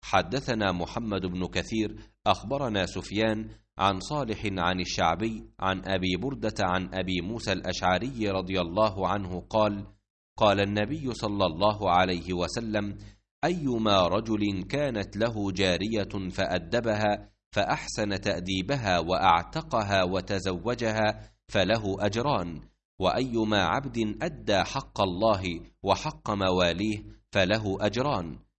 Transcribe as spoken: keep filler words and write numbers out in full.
حدثنا محمد بن كثير أخبرنا سفيان عن صالح عن الشعبي عن أبي بردة عن أبي موسى الأشعري رضي الله عنه قال: قال النبي صلى الله عليه وسلم: أيما رجل كانت له جارية فأدبها فأحسن تأديبها وأعتقها وتزوجها فله أجران، وأيما عبد أدى حق الله وحق مواليه فله أجران،